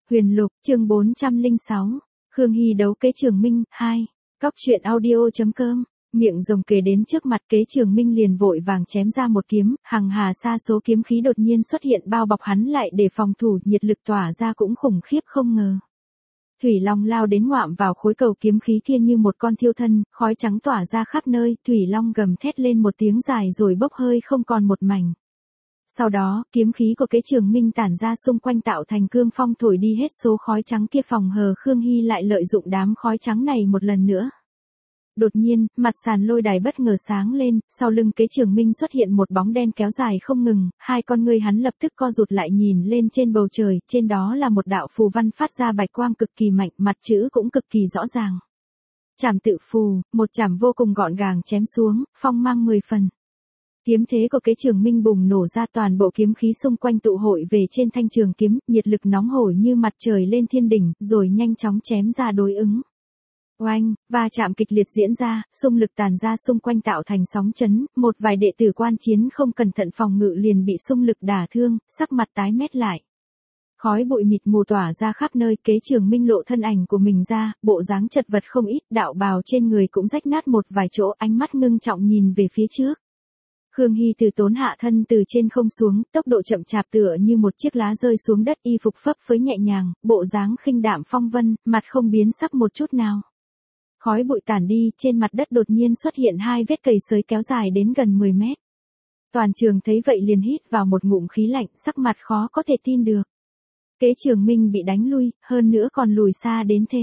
Huyền Lục, chương 406. Khương Hy đấu Kế Trường Minh, 2. Cóc truyện audio.com. Miệng rồng kề đến trước mặt Kế Trường Minh liền vội vàng chém ra một kiếm, hằng hà sa số kiếm khí đột nhiên xuất hiện bao bọc hắn lại để phòng thủ, nhiệt lực tỏa ra cũng khủng khiếp không ngờ. Thủy Long lao đến ngoạm vào khối cầu kiếm khí kia như một con thiêu thân, khói trắng tỏa ra khắp nơi, Thủy Long gầm thét lên một tiếng dài rồi bốc hơi không còn một mảnh. Sau đó, kiếm khí của Kế Trường Minh tản ra xung quanh tạo thành cương phong thổi đi hết số khói trắng kia, phòng hờ Khương Hy lại lợi dụng đám khói trắng này một lần nữa. Đột nhiên, mặt sàn lôi đài bất ngờ sáng lên, sau lưng Kế Trường Minh xuất hiện một bóng đen kéo dài không ngừng, hai con ngươi hắn lập tức co rụt lại nhìn lên trên bầu trời, trên đó là một đạo phù văn phát ra bạch quang cực kỳ mạnh, mặt chữ cũng cực kỳ rõ ràng. Trảm tự phù, một chảm vô cùng gọn gàng chém xuống, phong mang 10 phần. Kiếm thế của Kế Trường Minh bùng nổ ra, toàn bộ kiếm khí xung quanh tụ hội về trên thanh trường kiếm, nhiệt lực nóng hổi như mặt trời lên thiên đỉnh, rồi nhanh chóng chém ra đối ứng. Oanh, va chạm kịch liệt diễn ra, xung lực tàn ra xung quanh tạo thành sóng chấn, một vài đệ tử quan chiến không cẩn thận phòng ngự liền bị xung lực đả thương, sắc mặt tái mét lại. Khói bụi mịt mù tỏa ra khắp nơi, Kế Trường Minh lộ thân ảnh của mình ra, bộ dáng chật vật không ít, đạo bào trên người cũng rách nát một vài chỗ, ánh mắt ngưng trọng nhìn về phía trước. Khương Hy từ tốn hạ thân từ trên không xuống, tốc độ chậm chạp tựa như một chiếc lá rơi xuống đất, y phục phấp phới nhẹ nhàng, bộ dáng khinh đạm phong vân, mặt không biến sắc một chút nào. Khói bụi tản đi, trên mặt đất đột nhiên xuất hiện hai vết cầy xới kéo dài đến gần 10 mét. Toàn trường thấy vậy liền hít vào một ngụm khí lạnh, sắc mặt khó có thể tin được. Kế Trường Minh bị đánh lui, hơn nữa còn lùi xa đến thế.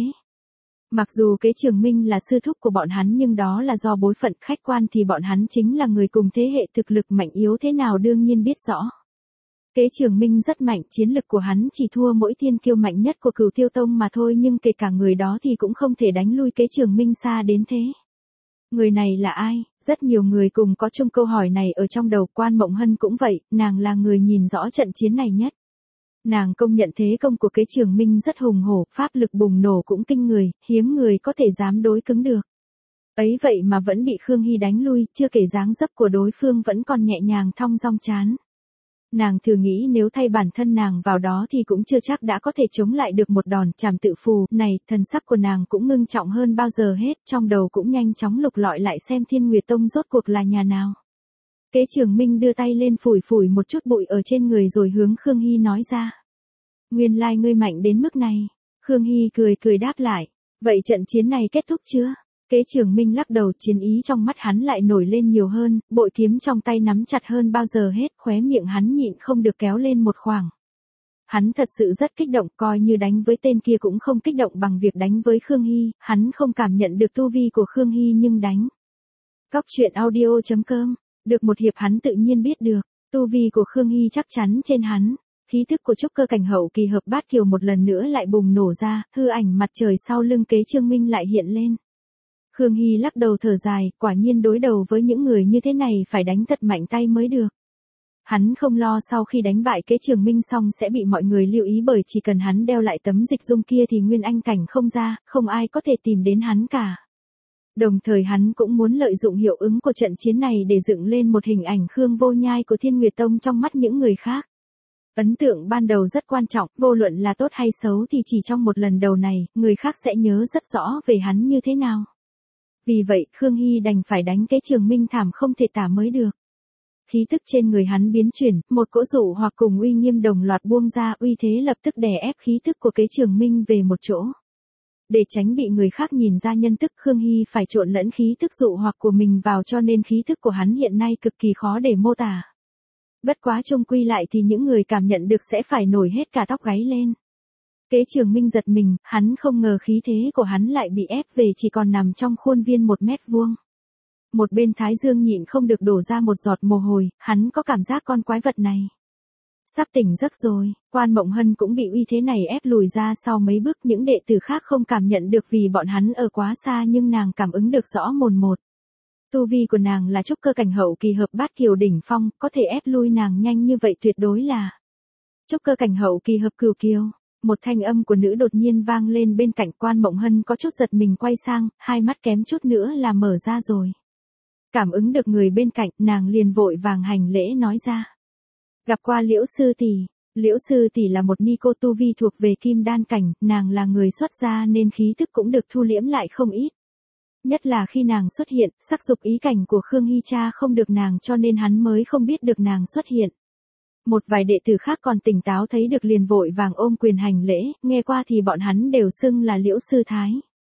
Mặc dù Kế Trường Minh là sư thúc của bọn hắn nhưng đó là do bối phận, khách quan thì bọn hắn chính là người cùng thế hệ, thực lực mạnh yếu thế nào đương nhiên biết rõ. Kế Trường Minh rất mạnh, chiến lực của hắn chỉ thua mỗi thiên kiêu mạnh nhất của Cửu Tiêu Tông mà thôi, nhưng kể cả người đó thì cũng không thể đánh lui Kế Trường Minh xa đến thế. Người này là ai? Rất nhiều người cùng có chung câu hỏi này ở trong đầu, Quan Mộng Hân cũng vậy, nàng là người nhìn rõ trận chiến này nhất. Nàng công nhận thế công của Kế Trường Minh rất hùng hổ, pháp lực bùng nổ cũng kinh người, hiếm người có thể dám đối cứng được. Ấy vậy mà vẫn bị Khương Hy đánh lui, chưa kể dáng dấp của đối phương vẫn còn nhẹ nhàng thong dong chán. Nàng thử nghĩ nếu thay bản thân nàng vào đó thì cũng chưa chắc đã có thể chống lại được một đòn trảm tự phù này, thần sắc của nàng cũng ngưng trọng hơn bao giờ hết, trong đầu cũng nhanh chóng lục lọi lại xem Thiên Nguyệt Tông rốt cuộc là nhà nào. Kế Trường Minh đưa tay lên phủi phủi một chút bụi ở trên người rồi hướng Khương Hy nói ra. Nguyên lai ngươi mạnh đến mức này. Khương Hy cười cười đáp lại. Vậy trận chiến này kết thúc chưa? Kế Trường Minh lắc đầu, chiến ý trong mắt hắn lại nổi lên nhiều hơn, bội kiếm trong tay nắm chặt hơn bao giờ hết, khóe miệng hắn nhịn không được kéo lên một khoảng. Hắn thật sự rất kích động, coi như đánh với tên kia cũng không kích động bằng việc đánh với Khương Hy, hắn không cảm nhận được tu vi của Khương Hy nhưng đánh. Cóc truyện audio.com. Được một hiệp hắn tự nhiên biết được, tu vi của Khương Hy chắc chắn trên hắn. Khí thức của trúc cơ cảnh hậu kỳ hợp bát kiều một lần nữa lại bùng nổ ra, hư ảnh mặt trời sau lưng Kế Trường Minh lại hiện lên. Khương Hy lắc đầu thở dài, quả nhiên đối đầu với những người như thế này phải đánh thật mạnh tay mới được. Hắn không lo sau khi đánh bại Kế Trường Minh xong sẽ bị mọi người lưu ý, bởi chỉ cần hắn đeo lại tấm dịch dung kia thì nguyên anh cảnh không ra, không ai có thể tìm đến hắn cả. Đồng thời hắn cũng muốn lợi dụng hiệu ứng của trận chiến này để dựng lên một hình ảnh Khương Vô Nhai của Thiên Nguyệt Tông trong mắt những người khác. Ấn tượng ban đầu rất quan trọng, vô luận là tốt hay xấu thì chỉ trong một lần đầu này, người khác sẽ nhớ rất rõ về hắn như thế nào. Vì vậy, Khương Hy đành phải đánh Kế Trường Minh thảm không thể tả mới được. Khí tức trên người hắn biến chuyển, một cỗ dụ hoặc cùng uy nghiêm đồng loạt buông ra, uy thế lập tức đè ép khí tức của Kế Trường Minh về một chỗ. Để tránh bị người khác nhìn ra nhân tức, Khương Hy phải trộn lẫn khí tức dụ hoặc của mình vào, cho nên khí tức của hắn hiện nay cực kỳ khó để mô tả. Bất quá chung quy lại thì những người cảm nhận được sẽ phải nổi hết cả tóc gáy lên. Kế Trường Minh giật mình, hắn không ngờ khí thế của hắn lại bị ép về chỉ còn nằm trong khuôn viên 1 mét vuông. Một bên thái dương nhịn không được đổ ra một giọt mồ hôi, hắn có cảm giác con quái vật này sắp tỉnh giấc rồi. Quan Mộng Hân cũng bị uy thế này ép lùi ra sau mấy bước, những đệ tử khác không cảm nhận được vì bọn hắn ở quá xa nhưng nàng cảm ứng được rõ mồn một. Tu vi của nàng là trúc cơ cảnh hậu kỳ hợp bát kiều đỉnh phong, có thể ép lui nàng nhanh như vậy tuyệt đối là trúc cơ cảnh hậu kỳ hợp cửu kiều. Một thanh âm của nữ đột nhiên vang lên bên cạnh, Quan Mộng Hân có chút giật mình quay sang, hai mắt kém chút nữa là mở ra rồi. Cảm ứng được người bên cạnh, nàng liền vội vàng hành lễ nói ra. Gặp qua Liễu sư tỷ. Liễu sư tỷ là một ni cô tu vi thuộc về kim đan cảnh, nàng là người xuất gia nên khí tức cũng được thu liễm lại không ít. Nhất là khi nàng xuất hiện, sắc dục ý cảnh của Khương Hy cha không được nàng cho nên hắn mới không biết được nàng xuất hiện. Một vài đệ tử khác còn tỉnh táo thấy được liền vội vàng ôm quyền hành lễ, nghe qua thì bọn hắn đều xưng là Liễu sư thái.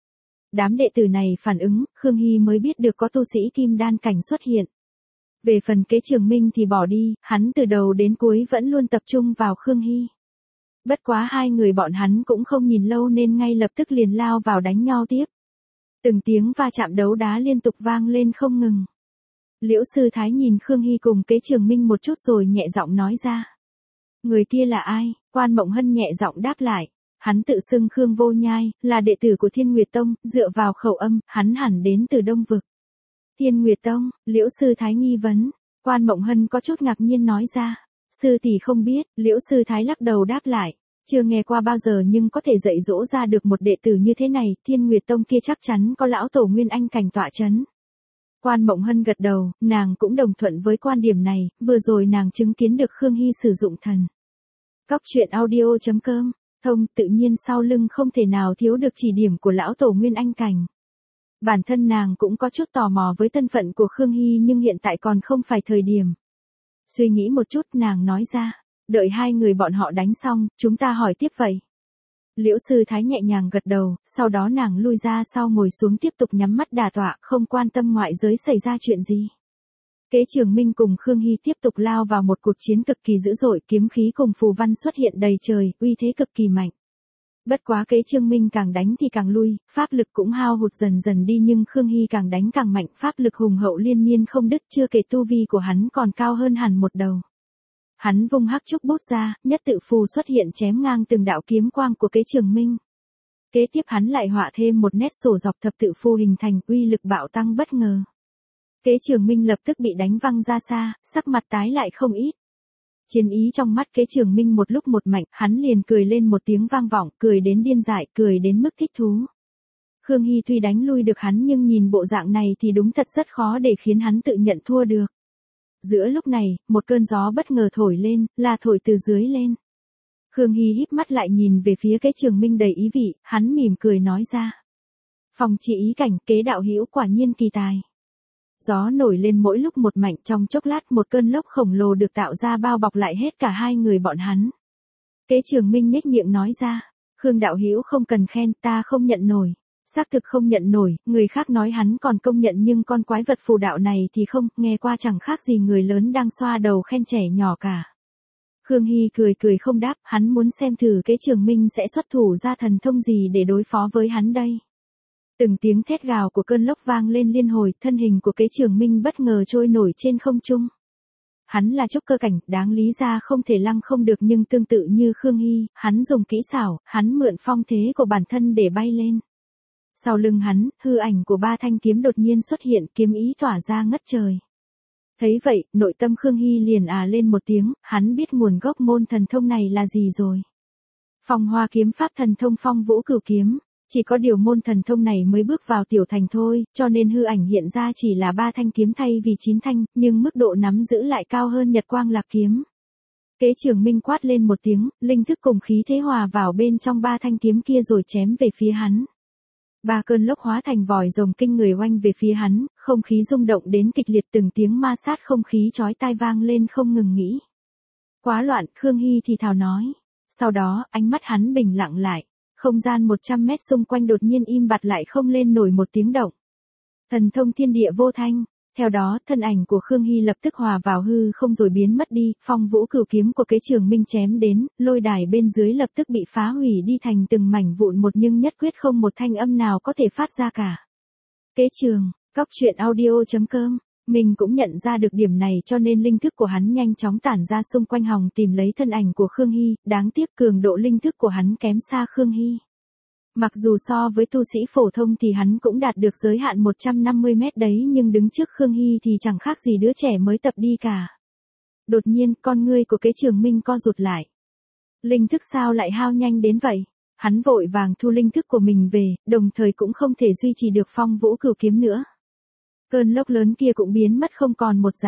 Đám đệ tử này phản ứng, Khương Hy mới biết được có tu sĩ kim đan cảnh xuất hiện. Về phần Kế Trường Minh thì bỏ đi, hắn từ đầu đến cuối vẫn luôn tập trung vào Khương Hy. Bất quá hai người bọn hắn cũng không nhìn lâu nên ngay lập tức liền lao vào đánh nhau tiếp. Từng tiếng va chạm đấu đá liên tục vang lên không ngừng. Liễu sư thái nhìn Khương Hy cùng Kế Trường Minh một chút rồi nhẹ giọng nói ra. Người kia là ai? Quan Mộng Hân nhẹ giọng đáp lại. Hắn tự xưng Khương Vô Nhai, là đệ tử của Thiên Nguyệt Tông, dựa vào khẩu âm, hắn hẳn đến từ Đông Vực. Thiên Nguyệt Tông, Liễu sư thái nghi vấn. Quan Mộng Hân có chút ngạc nhiên nói ra. Sư tỷ không biết, Liễu sư thái lắc đầu đáp lại. Chưa nghe qua bao giờ nhưng có thể dạy dỗ ra được một đệ tử như thế này, Thiên Nguyệt Tông kia chắc chắn có lão tổ Nguyên Anh cảnh tọa chấn. Quan Mộng Hân gật đầu, nàng cũng đồng thuận với quan điểm này, vừa rồi nàng chứng kiến được Khương Hy sử dụng thần. Cóc truyện audio.com, thông tự nhiên sau lưng không thể nào thiếu được chỉ điểm của lão tổ Nguyên Anh cảnh. Bản thân nàng cũng có chút tò mò với thân phận của Khương Hy nhưng hiện tại còn không phải thời điểm. Suy nghĩ một chút nàng nói ra, đợi hai người bọn họ đánh xong, chúng ta hỏi tiếp vậy. Liễu sư thái nhẹ nhàng gật đầu, sau đó nàng lui ra sau ngồi xuống tiếp tục nhắm mắt đả tọa, không quan tâm ngoại giới xảy ra chuyện gì. Kế Trường Minh cùng Khương Hy tiếp tục lao vào một cuộc chiến cực kỳ dữ dội, kiếm khí cùng phù văn xuất hiện đầy trời, uy thế cực kỳ mạnh. Bất quá Kế Trường Minh càng đánh thì càng lui, pháp lực cũng hao hụt dần dần đi nhưng Khương Hy càng đánh càng mạnh, pháp lực hùng hậu liên miên không đứt, chưa kể tu vi của hắn còn cao hơn hẳn một đầu. Hắn vung hắc trúc bút ra, nhất tự phù xuất hiện chém ngang từng đạo kiếm quang của Kế Trường Minh. Kế tiếp hắn lại họa thêm một nét sổ dọc thập tự phù hình thành, uy lực bạo tăng bất ngờ. Kế Trường Minh lập tức bị đánh văng ra xa, sắc mặt tái lại không ít. Chiến ý trong mắt Kế Trường Minh một lúc một mạnh, hắn liền cười lên một tiếng vang vọng, cười đến điên dại, cười đến mức thích thú. Khương Hy tuy đánh lui được hắn nhưng nhìn bộ dạng này thì đúng thật rất khó để khiến hắn tự nhận thua được. Giữa lúc này, một cơn gió bất ngờ thổi lên, là thổi từ dưới lên. Khương Hy híp mắt lại nhìn về phía Kế Trường Minh đầy ý vị, hắn mỉm cười nói ra. Phòng trị ý cảnh, Kế đạo hữu quả nhiên kỳ tài. Gió nổi lên mỗi lúc một mạnh, trong chốc lát một cơn lốc khổng lồ được tạo ra bao bọc lại hết cả hai người bọn hắn. Kế Trường Minh nhếch miệng nói ra, Khương đạo hữu không cần khen, ta không nhận nổi. Xác thực không nhận nổi, người khác nói hắn còn công nhận nhưng con quái vật phù đạo này thì không, nghe qua chẳng khác gì người lớn đang xoa đầu khen trẻ nhỏ cả. Khương Hy cười cười không đáp, hắn muốn xem thử Kế Trường Minh sẽ xuất thủ ra thần thông gì để đối phó với hắn đây. Từng tiếng thét gào của cơn lốc vang lên liên hồi, thân hình của Kế Trường Minh bất ngờ trôi nổi trên không trung. Hắn là trúc cơ cảnh, đáng lý ra không thể lăng không được nhưng tương tự như Khương Hy, hắn dùng kỹ xảo, hắn mượn phong thế của bản thân để bay lên. Sau lưng hắn, hư ảnh của ba thanh kiếm đột nhiên xuất hiện, kiếm ý tỏa ra ngất trời. Thấy vậy, nội tâm Khương Hy liền lên một tiếng, hắn biết nguồn gốc môn thần thông này là gì rồi. Phong Hoa kiếm pháp thần thông Phong Vũ Cửu kiếm, chỉ có điều môn thần thông này mới bước vào tiểu thành thôi, cho nên hư ảnh hiện ra chỉ là 3 thanh kiếm thay vì 9 thanh, nhưng mức độ nắm giữ lại cao hơn Nhật Quang Lạc kiếm. Kế Trường Minh quát lên một tiếng, linh thức cùng khí thế hòa vào bên trong 3 thanh kiếm kia rồi chém về phía hắn. 3 cơn lốc hóa thành vòi rồng kinh người oanh về phía hắn, không khí rung động đến kịch liệt, từng tiếng ma sát không khí chói tai vang lên không ngừng nghỉ. Quá loạn, Khương Hy thì thào nói. Sau đó, ánh mắt hắn bình lặng lại. Không gian 100 mét xung quanh đột nhiên im bặt lại không lên nổi một tiếng động. Thần thông thiên địa vô thanh. Theo đó, thân ảnh của Khương Hy lập tức hòa vào hư không rồi biến mất đi, Phong Vũ Cửu kiếm của Kế Trường Minh chém đến, lôi đài bên dưới lập tức bị phá hủy đi thành từng mảnh vụn một nhưng nhất quyết không một thanh âm nào có thể phát ra cả. Kế Trường, cóc truyện audio.com, mình cũng nhận ra được điểm này cho nên linh thức của hắn nhanh chóng tản ra xung quanh hòng tìm lấy thân ảnh của Khương Hy, đáng tiếc cường độ linh thức của hắn kém xa Khương Hy. Mặc dù so với tu sĩ phổ thông thì hắn cũng đạt được giới hạn 150 mét đấy nhưng đứng trước Khương Hy thì chẳng khác gì đứa trẻ mới tập đi cả. Đột nhiên, con ngươi của Kế Trường Minh co rụt lại. Linh thức sao lại hao nhanh đến vậy? Hắn vội vàng thu linh thức của mình về, đồng thời cũng không thể duy trì được Phong Vũ Cửu kiếm nữa. Cơn lốc lớn kia cũng biến mất không còn một dạng.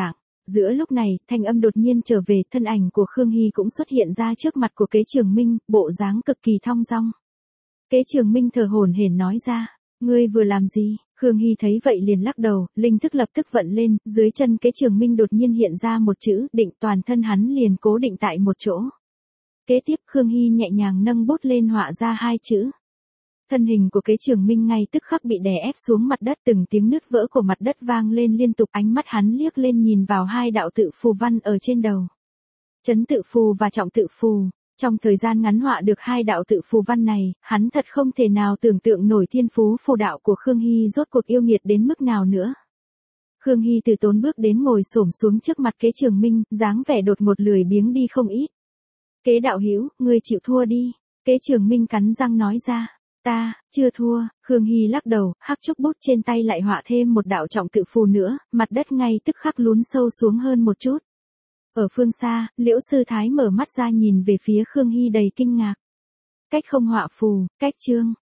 giữa lúc này, thanh âm đột nhiên trở về, thân ảnh của Khương Hy cũng xuất hiện ra trước mặt của Kế Trường Minh, bộ dáng cực kỳ thong dong. Kế Trường Minh thở hổn hển nói ra, ngươi vừa làm gì? Khương Hy thấy vậy liền lắc đầu, linh thức lập tức vận lên, dưới chân Kế Trường Minh đột nhiên hiện ra một chữ, định, toàn thân hắn liền cố định tại một chỗ. Kế tiếp Khương Hy nhẹ nhàng nâng bút lên họa ra hai chữ. Thân hình của Kế Trường Minh ngay tức khắc bị đè ép xuống mặt đất, từng tiếng nứt vỡ của mặt đất vang lên liên tục, ánh mắt hắn liếc lên nhìn vào hai đạo tự phù văn ở trên đầu. Trấn tự phù và trọng tự phù. Trong thời gian ngắn họa được hai đạo tự phù văn này, hắn thật không thể nào tưởng tượng nổi thiên phú phù đạo của Khương Hy rốt cuộc yêu nghiệt đến mức nào nữa. Khương Hy từ tốn bước đến ngồi xổm xuống trước mặt Kế Trường Minh, dáng vẻ đột ngột lười biếng đi không ít. Kế đạo hữu, ngươi chịu thua đi. Kế Trường Minh cắn răng nói ra. Ta, chưa thua. Khương Hy lắc đầu, hắc chúc bút trên tay lại họa thêm một đạo trọng tự phù nữa, mặt đất ngay tức khắc lún sâu xuống hơn một chút. Ở phương xa, Liễu Sư Thái mở mắt ra nhìn về phía Khương Hy đầy kinh ngạc. Cách không họa phù, cách chương.